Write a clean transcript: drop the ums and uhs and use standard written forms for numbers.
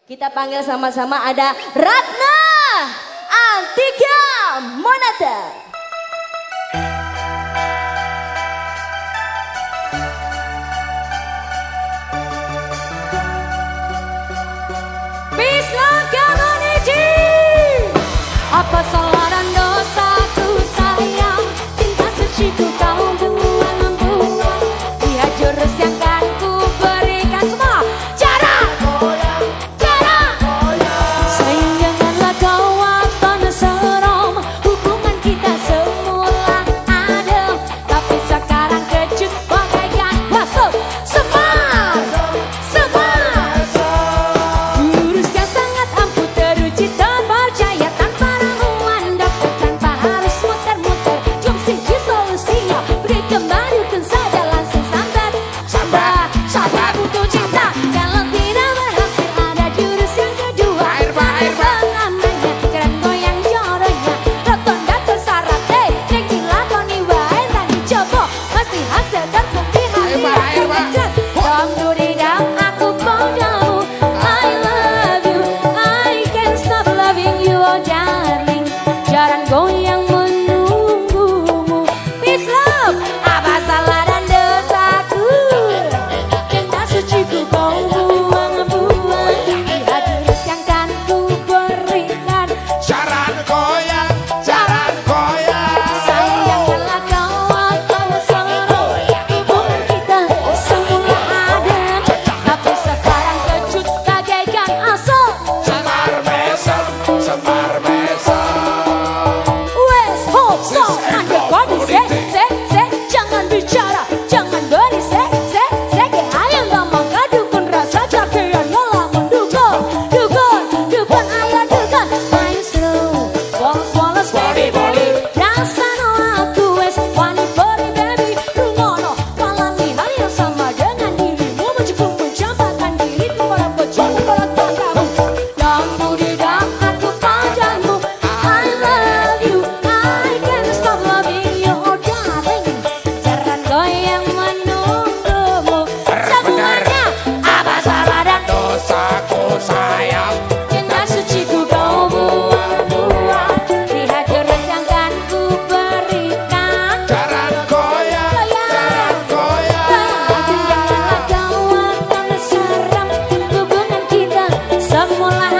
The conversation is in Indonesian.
Kita panggil sama-sama ada Ratna Antika Monata. Peace love community. Apa salah dan dosaku sayang, cinta suciku kau buang-buang. Lihat jurus yang kan ku berikan semua. Cara sayang janganlah kau akan seram. Hubungan kita semula adem, tapi sekarang kecut bagaikan masuk semar. Jurus yang sangat ampuh teruji terpercaya, tanpa ramuan dokter, tanpa harus muter-muter. Jom singki solusinya, beri kembalikan saja langsung sambat. Sabar butuh cinta, kalau tidak berhasil ada jurus yang kedua. Tapi senamanya, keren goyang jodohnya, rotonda tersyarat. Tekilah Tony wae tak dicoba, pasti hasil terbukti hati yang terkecut. Dom dudidam aku padamu, I love you, I can't stop loving you, oh darling. Jaran goyang menunggumu. Peace love, apa salah dan dosaku, cinta suciku kau buang-buang. Lihat jurus yang kan ku berikan. Jaran goyang, jaran goyang. Sayang janganlah kau akan seram. Hubungan kita semula adem, tapi sekarang kecut bagaikan asap. Semar mesem, semar mesem. Wes hop stop, anda kode se, jangan bicara, jangan berisik, ke ayam gampang kadukun rasa cakean ngelamun dukun, ayo dukun, ayo slow, walas baby, rasa no aku wes wani body baby, rungono, malam ini yang sama dengan dirimu, mencukup mencampakkan diriku pada bocor pada kamu, dan budidam aku padamu, I love you, I can't stop loving you, oh darling. Jaran goyang menunggumu. Semuanya apa salah dan Dosaku sayang, cinta suciku kau buang-buang. Lihat jurus yang kan ku berikan. jaran goyang, jaran goyang. Janganlah kau akan seram. Hubungan kita semula